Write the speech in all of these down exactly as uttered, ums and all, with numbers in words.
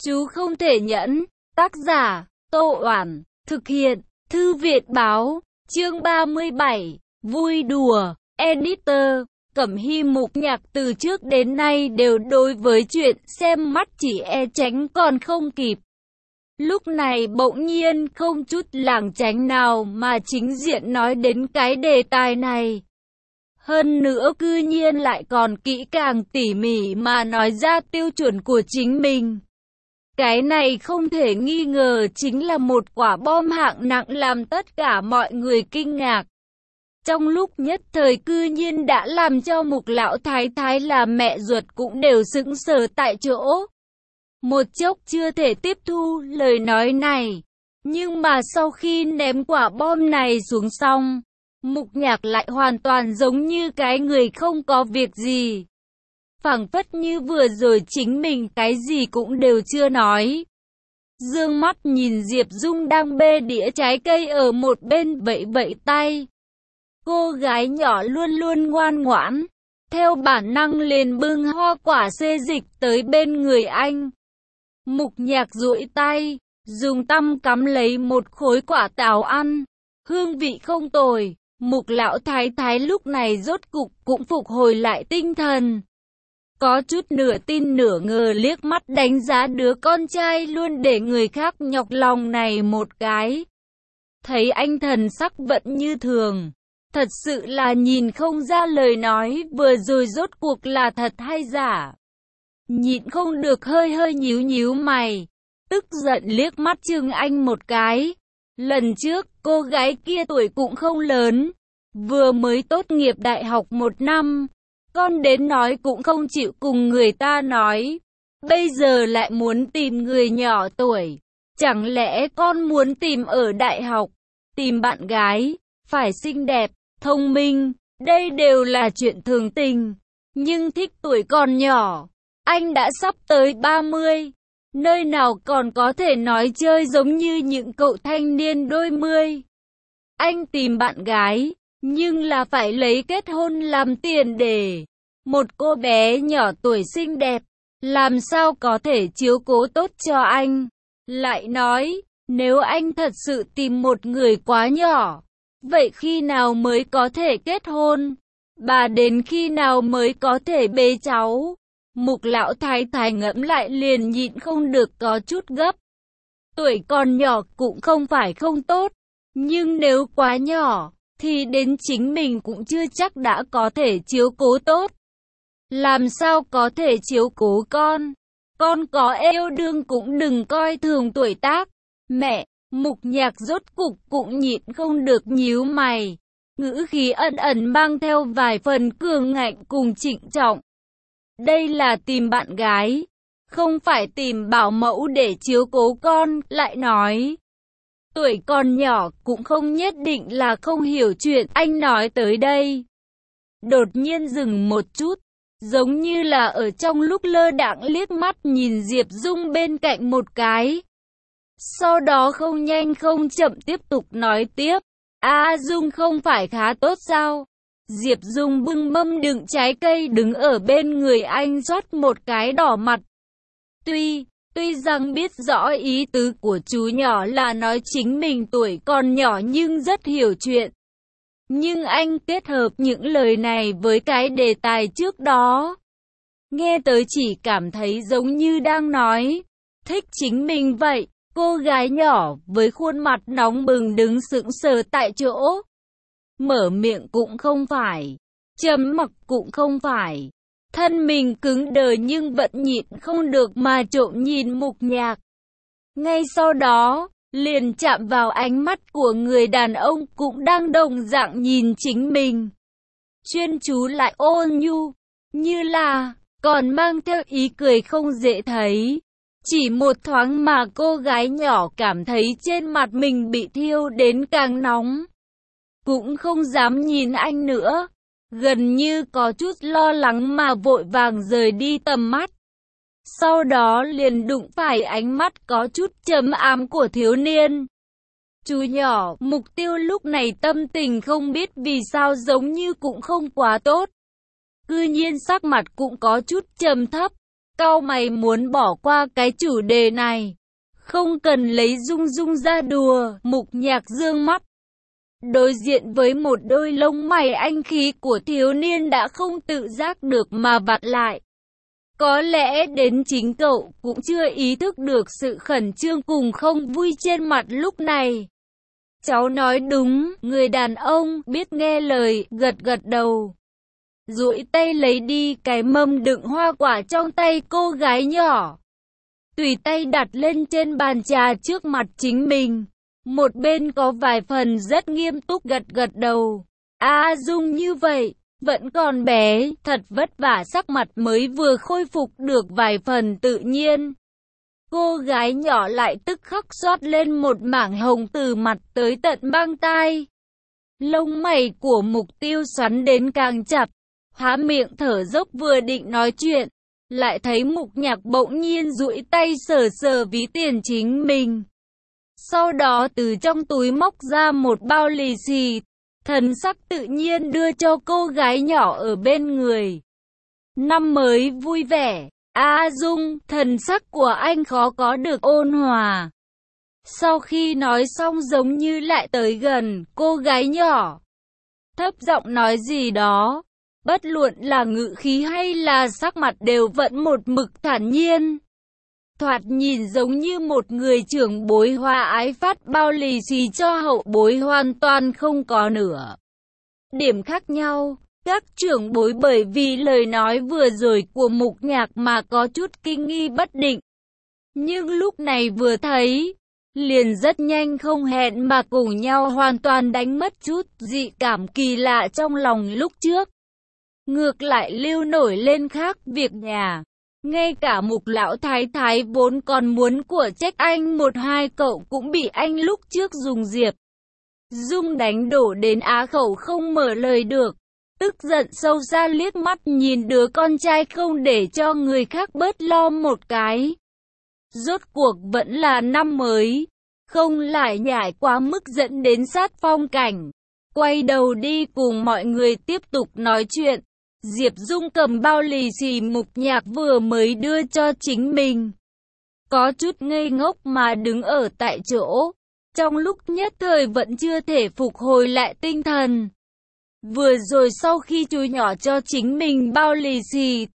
Chú không thể nhẫn. Tác giả, Tô Oản. Thực hiện, Thư viện Báo. Chương ba mươi bảy. Vui đùa. Editor. Cẩm Hy Mục Nhạc từ trước đến nay đều đối với chuyện xem mắt chỉ e tránh còn không kịp. Lúc này bỗng nhiên không chút lảng tránh nào mà chính diện nói đến cái đề tài này. Hơn nữa cư nhiên lại còn kỹ càng tỉ mỉ mà nói ra tiêu chuẩn của chính mình. Cái này không thể nghi ngờ chính là một quả bom hạng nặng làm tất cả mọi người kinh ngạc. Trong lúc nhất thời cư nhiên đã làm cho Mục lão thái thái là mẹ ruột cũng đều sững sờ tại chỗ. Một chốc chưa thể tiếp thu lời nói này. Nhưng mà sau khi ném quả bom này xuống xong, Mục Nhạc lại hoàn toàn giống như cái người không có việc gì. Phảng phất như vừa rồi chính mình cái gì cũng đều chưa nói. Dương mắt nhìn Diệp Dung đang bê đĩa trái cây ở một bên vẫy vẫy tay. Cô gái nhỏ luôn luôn ngoan ngoãn, theo bản năng liền bưng hoa quả xê dịch tới bên người anh. Mục Nhạc duỗi tay, dùng tăm cắm lấy một khối quả táo ăn, hương vị không tồi. Mục lão thái thái lúc này rốt cục cũng phục hồi lại tinh thần. Có chút nửa tin nửa ngờ liếc mắt đánh giá đứa con trai luôn để người khác nhọc lòng này một cái. Thấy anh thần sắc vẫn như thường. Thật sự là nhìn không ra lời nói vừa rồi rốt cuộc là thật hay giả. Nhịn không được hơi hơi nhíu nhíu mày. Tức giận liếc mắt Trương Anh một cái. Lần trước cô gái kia tuổi cũng không lớn. Vừa mới tốt nghiệp đại học một năm. Con đến nói cũng không chịu cùng người ta nói. Bây giờ lại muốn tìm người nhỏ tuổi. Chẳng lẽ con muốn tìm ở đại học? Tìm bạn gái, phải xinh đẹp, thông minh, đây đều là chuyện thường tình. Nhưng thích tuổi còn nhỏ. Anh đã sắp tới ba mươi. Nơi nào còn có thể nói chơi giống như những cậu thanh niên đôi mươi. Anh tìm bạn gái, nhưng là phải lấy kết hôn làm tiền đề. Một cô bé nhỏ tuổi xinh đẹp, làm sao có thể chiếu cố tốt cho anh? Lại nói, nếu anh thật sự tìm một người quá nhỏ, vậy khi nào mới có thể kết hôn? Bà đến khi nào mới có thể bế cháu? Mục lão thái thái ngẫm lại liền nhịn không được có chút gấp. Tuổi còn nhỏ cũng không phải không tốt, nhưng nếu quá nhỏ, thì đến chính mình cũng chưa chắc đã có thể chiếu cố tốt. Làm sao có thể chiếu cố con? Con có yêu đương cũng đừng coi thường tuổi tác. Mẹ, Mục Nhạc rốt cục cũng nhịn không được nhíu mày. Ngữ khí ẩn ẩn mang theo vài phần cường ngạnh cùng trịnh trọng. Đây là tìm bạn gái, không phải tìm bảo mẫu để chiếu cố con, lại nói. Tuổi còn nhỏ cũng không nhất định là không hiểu chuyện anh nói tới đây. Đột nhiên dừng một chút, giống như là ở trong lúc lơ đãng liếc mắt nhìn Diệp Dung bên cạnh một cái. Sau đó không nhanh không chậm tiếp tục nói tiếp. A Dung không phải khá tốt sao? Diệp Dung bưng mâm đựng trái cây đứng ở bên người anh rót một cái đỏ mặt. Tuy, tuy rằng biết rõ ý tứ của chú nhỏ là nói chính mình tuổi còn nhỏ nhưng rất hiểu chuyện. Nhưng anh kết hợp những lời này với cái đề tài trước đó. Nghe tới chỉ cảm thấy giống như đang nói, thích chính mình vậy. Cô gái nhỏ với khuôn mặt nóng bừng đứng sững sờ tại chỗ. Mở miệng cũng không phải, trầm mặc cũng không phải. Thân mình cứng đờ nhưng vẫn nhịn không được mà trộm nhìn Mục Nhạc. Ngay sau đó, liền chạm vào ánh mắt của người đàn ông cũng đang đồng dạng nhìn chính mình. Chuyên chú lại ôn nhu, như là còn mang theo ý cười không dễ thấy. Chỉ một thoáng mà cô gái nhỏ cảm thấy trên mặt mình bị thiêu đến càng nóng. Cũng không dám nhìn anh nữa. Gần như có chút lo lắng mà vội vàng rời đi tầm mắt. Sau đó liền đụng phải ánh mắt có chút trầm ám của thiếu niên. Chú nhỏ, Mục Tiêu lúc này tâm tình không biết vì sao giống như cũng không quá tốt. Cư nhiên sắc mặt cũng có chút trầm thấp. Cau mày muốn bỏ qua cái chủ đề này. Không cần lấy Dung Dung ra đùa, Mục Nhạc dương mắt. Đối diện với một đôi lông mày anh khí của thiếu niên đã không tự giác được mà vặn lại. Có lẽ đến chính cậu cũng chưa ý thức được sự khẩn trương cùng không vui trên mặt lúc này. Cháu nói đúng, người đàn ông biết nghe lời, gật gật đầu. Duỗi tay lấy đi cái mâm đựng hoa quả trong tay cô gái nhỏ. Tùy tay đặt lên trên bàn trà trước mặt chính mình. Một bên có vài phần rất nghiêm túc gật gật đầu. A Dung như vậy, vẫn còn bé, thật vất vả, sắc mặt mới vừa khôi phục được vài phần tự nhiên. Cô gái nhỏ lại tức khắc xoát lên một mảng hồng từ mặt tới tận băng tai. Lông mày của Mục Tiêu xoắn đến càng chặt, há miệng thở dốc vừa định nói chuyện, lại thấy Mục Nhạc bỗng nhiên duỗi tay sờ sờ ví tiền chính mình. Sau đó từ trong túi móc ra một bao lì xì, thần sắc tự nhiên đưa cho cô gái nhỏ ở bên người. Năm mới vui vẻ, A Dung, thần sắc của anh khó có được ôn hòa. Sau khi nói xong giống như lại tới gần cô gái nhỏ, thấp giọng nói gì đó, bất luận là ngữ khí hay là sắc mặt đều vẫn một mực thản nhiên. Thoạt nhìn giống như một người trưởng bối hòa ái phát bao lì xì cho hậu bối, hoàn toàn không có nửa điểm khác nhau. Các trưởng bối bởi vì lời nói vừa rồi của Mục Nhạc mà có chút kinh nghi bất định. Nhưng lúc này vừa thấy, liền rất nhanh không hẹn mà cùng nhau hoàn toàn đánh mất chút dị cảm kỳ lạ trong lòng lúc trước. Ngược lại lưu nổi lên khác việc nhà. Ngay cả Mục lão thái thái vốn còn muốn của trách anh một hai cậu cũng bị anh lúc trước dùng Diệp Dung đánh đổ đến á khẩu không mở lời được. Tức giận sâu xa liếc mắt nhìn đứa con trai không để cho người khác bớt lo một cái. Rốt cuộc vẫn là năm mới, không lại nhảy quá mức dẫn đến sát phong cảnh. Quay đầu đi cùng mọi người tiếp tục nói chuyện. Diệp Dung cầm bao lì xì Mục Nhạc vừa mới đưa cho chính mình. Có chút ngây ngốc mà đứng ở tại chỗ. Trong lúc nhất thời vẫn chưa thể phục hồi lại tinh thần. Vừa rồi sau khi chú nhỏ cho chính mình bao lì xì,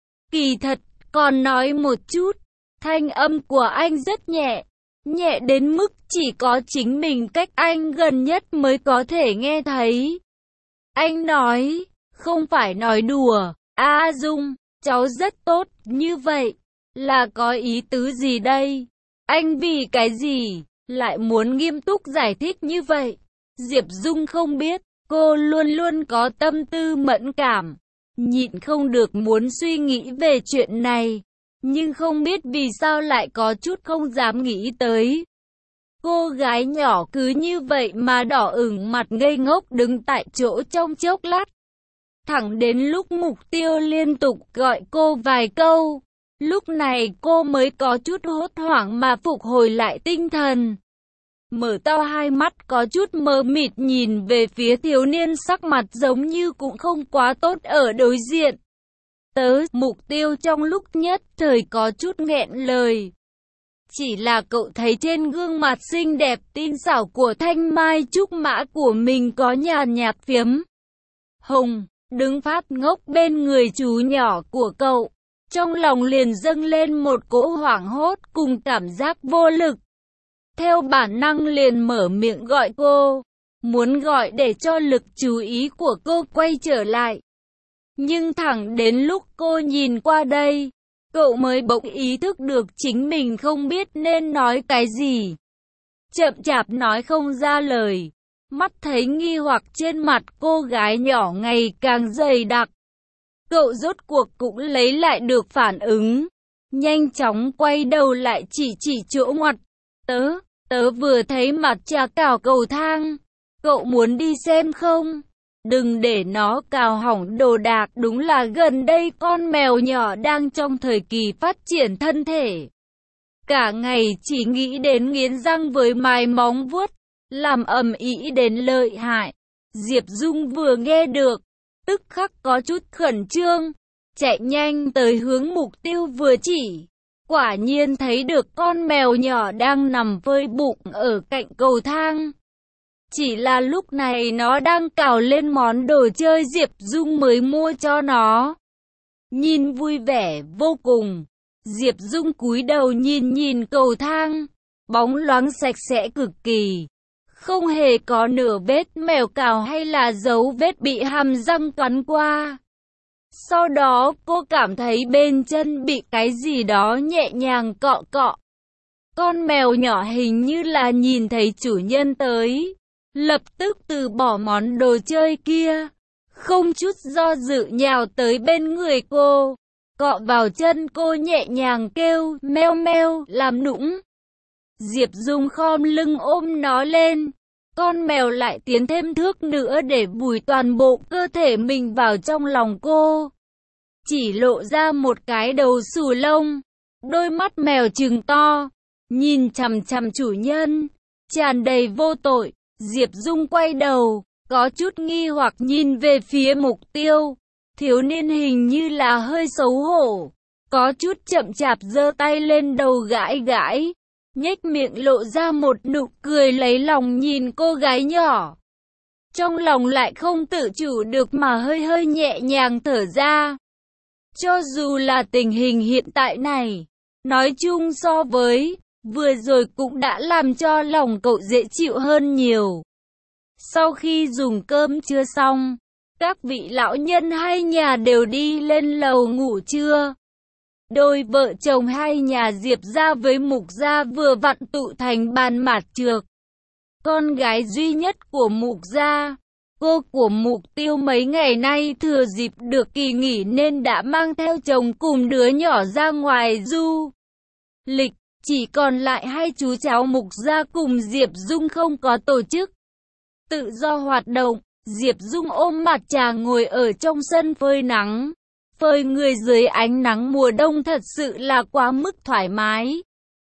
kỳ thật còn nói một chút, thanh âm của anh rất nhẹ, nhẹ đến mức chỉ có chính mình cách anh gần nhất mới có thể nghe thấy. Anh nói, không phải nói đùa, A Dung, cháu rất tốt, như vậy, là có ý tứ gì đây? Anh vì cái gì, lại muốn nghiêm túc giải thích như vậy? Diệp Dung không biết. Cô luôn luôn có tâm tư mẫn cảm, nhịn không được muốn suy nghĩ về chuyện này, nhưng không biết vì sao lại có chút không dám nghĩ tới. Cô gái nhỏ cứ như vậy mà đỏ ửng mặt ngây ngốc đứng tại chỗ trong chốc lát. Thẳng đến lúc Mục Tiêu liên tục gọi cô vài câu, lúc này cô mới có chút hốt hoảng mà phục hồi lại tinh thần. Mở to hai mắt có chút mờ mịt nhìn về phía thiếu niên, sắc mặt giống như cũng không quá tốt ở đối diện. Tớ, Mục Tiêu trong lúc nhất thời có chút nghẹn lời. Chỉ là cậu thấy trên gương mặt xinh đẹp tinh xảo của Thanh Mai Trúc Mã của mình có nhàn nhạt phiếm hồng, đứng phát ngốc bên người chú nhỏ của cậu. Trong lòng liền dâng lên một cỗ hoảng hốt cùng cảm giác vô lực. Theo bản năng liền mở miệng gọi cô, muốn gọi để cho lực chú ý của cô quay trở lại. Nhưng thẳng đến lúc cô nhìn qua đây, cậu mới bỗng ý thức được chính mình không biết nên nói cái gì. Chậm chạp nói không ra lời, mắt thấy nghi hoặc trên mặt cô gái nhỏ ngày càng dày đặc. Cậu rốt cuộc cũng lấy lại được phản ứng, nhanh chóng quay đầu lại chỉ chỉ chỗ ngoặt. Tớ, tớ vừa thấy mặt trà cào cầu thang, cậu muốn đi xem không? Đừng để nó cào hỏng đồ đạc, đúng là gần đây con mèo nhỏ đang trong thời kỳ phát triển thân thể. Cả ngày chỉ nghĩ đến nghiến răng với mài móng vuốt, làm ầm ĩ đến lợi hại. Diệp Dung vừa nghe được, tức khắc có chút khẩn trương, chạy nhanh tới hướng mục tiêu vừa chỉ. Quả nhiên thấy được con mèo nhỏ đang nằm phơi bụng ở cạnh cầu thang. Chỉ là lúc này nó đang cào lên món đồ chơi Diệp Dung mới mua cho nó. Nhìn vui vẻ vô cùng. Diệp Dung cúi đầu nhìn nhìn cầu thang. Bóng loáng sạch sẽ cực kỳ. Không hề có nửa vết mèo cào hay là dấu vết bị hàm răng cắn qua. Sau đó cô cảm thấy bên chân bị cái gì đó nhẹ nhàng cọ cọ. Con mèo nhỏ hình như là nhìn thấy chủ nhân tới. Lập tức từ bỏ món đồ chơi kia. Không chút do dự nhào tới bên người cô. Cọ vào chân cô nhẹ nhàng kêu meo meo làm nũng. Diệp Dung khom lưng ôm nó lên. Con mèo lại tiến thêm thước nữa để vùi toàn bộ cơ thể mình vào trong lòng cô. Chỉ lộ ra một cái đầu xù lông. Đôi mắt mèo trừng to. Nhìn chằm chằm chủ nhân. Tràn đầy vô tội. Diệp Dung quay đầu. Có chút nghi hoặc nhìn về phía mục tiêu. Thiếu niên hình như là hơi xấu hổ. Có chút chậm chạp giơ tay lên đầu gãi gãi. Nhếch miệng lộ ra một nụ cười lấy lòng nhìn cô gái nhỏ. Trong lòng lại không tự chủ được mà hơi hơi nhẹ nhàng thở ra. Cho dù là tình hình hiện tại này, nói chung so với vừa rồi cũng đã làm cho lòng cậu dễ chịu hơn nhiều. Sau khi dùng cơm trưa xong, các vị lão nhân hai nhà đều đi lên lầu ngủ trưa. Đôi vợ chồng hai nhà Diệp gia với Mục gia vừa vặn tụ thành bàn mạt trược. Con gái duy nhất của Mục gia, cô của Mục Tiêu mấy ngày nay thừa dịp được kỳ nghỉ nên đã mang theo chồng cùng đứa nhỏ ra ngoài du lịch. Chỉ còn lại hai chú cháu Mục gia cùng Diệp Dung không có tổ chức tự do hoạt động. Diệp Dung ôm mặt trà ngồi ở trong sân phơi nắng. Phơi người dưới ánh nắng mùa đông thật sự là quá mức thoải mái.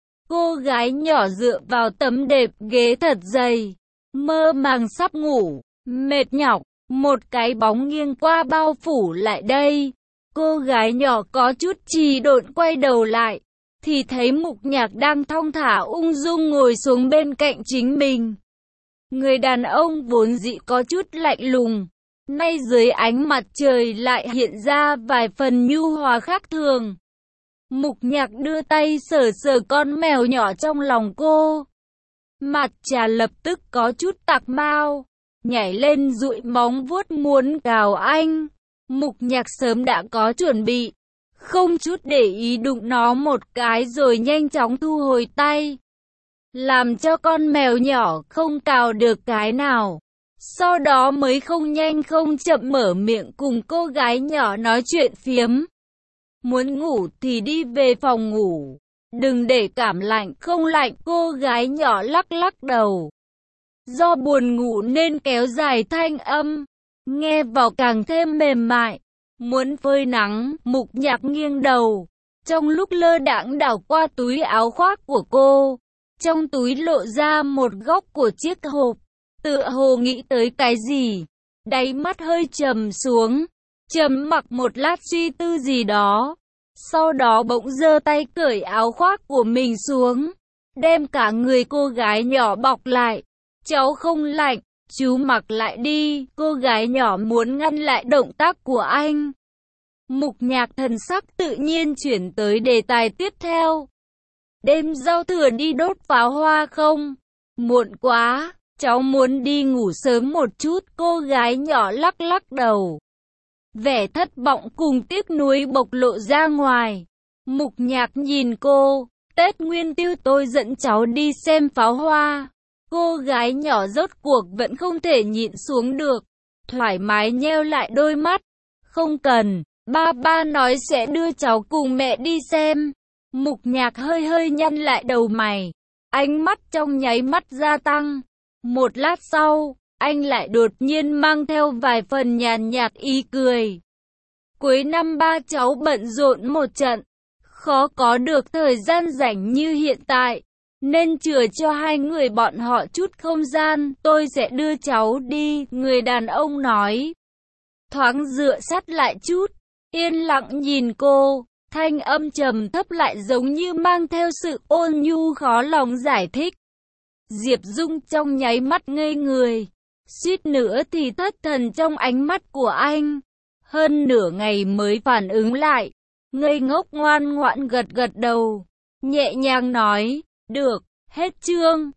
Cô gái nhỏ dựa vào tấm đệm ghế thật dày, mơ màng sắp ngủ, mệt nhọc, một cái bóng nghiêng qua bao phủ lại đây. Cô gái nhỏ có chút trì độn quay đầu lại, thì thấy Mục Nhạc đang thong thả ung dung ngồi xuống bên cạnh chính mình. Người đàn ông vốn dĩ có chút lạnh lùng, nay dưới ánh mặt trời lại hiện ra vài phần nhu hòa khác thường. Mục Nhạc đưa tay sờ sờ con mèo nhỏ trong lòng cô. Mặt trà lập tức có chút tạc mau, nhảy lên dụi móng vuốt muốn cào anh. Mục Nhạc sớm đã có chuẩn bị, không chút để ý đụng nó một cái rồi nhanh chóng thu hồi tay, làm cho con mèo nhỏ không cào được cái nào. Sau đó mới không nhanh không chậm mở miệng cùng cô gái nhỏ nói chuyện phiếm. Muốn ngủ thì đi về phòng ngủ, đừng để cảm lạnh. Không lạnh, cô gái nhỏ lắc lắc đầu. Do buồn ngủ nên kéo dài thanh âm, nghe vào càng thêm mềm mại. Muốn phơi nắng, Mục Nhạc nghiêng đầu, trong lúc lơ đãng đảo qua túi áo khoác của cô. Trong túi lộ ra một góc của chiếc hộp, tựa hồ nghĩ tới cái gì, đáy mắt hơi trầm xuống, trầm mặc một lát suy tư gì đó. Sau đó bỗng giơ tay cởi áo khoác của mình xuống, đem cả người cô gái nhỏ bọc lại. Cháu không lạnh, chú mặc lại đi. Cô gái nhỏ muốn ngăn lại động tác của anh. Mục Nhạc thần sắc tự nhiên chuyển tới đề tài tiếp theo. Đêm giao thừa đi đốt pháo hoa không? Muộn quá, cháu muốn đi ngủ sớm một chút. Cô gái nhỏ lắc lắc đầu, vẻ thất vọng cùng tiếc nuối bộc lộ ra ngoài. Mục Nhạc nhìn cô, Tết Nguyên Tiêu tôi dẫn cháu đi xem pháo hoa. Cô gái nhỏ rốt cuộc vẫn không thể nhịn xuống được, thoải mái nheo lại đôi mắt. Không cần, ba ba nói sẽ đưa cháu cùng mẹ đi xem. Mục Nhạc hơi hơi nhăn lại đầu mày, ánh mắt trong nháy mắt gia tăng. Một lát sau, anh lại đột nhiên mang theo vài phần nhàn nhạt ý cười. Cuối năm ba cháu bận rộn một trận, khó có được thời gian rảnh như hiện tại, nên chừa cho hai người bọn họ chút không gian. Tôi sẽ đưa cháu đi, người đàn ông nói, thoáng dựa sát lại chút, yên lặng nhìn cô, thanh âm trầm thấp lại giống như mang theo sự ôn nhu khó lòng giải thích. Diệp Dung trong nháy mắt ngây người, suýt nữa thì thất thần trong ánh mắt của anh. Hơn nửa ngày mới phản ứng lại, ngây ngốc ngoan ngoãn gật gật đầu, nhẹ nhàng nói, được, hết chương.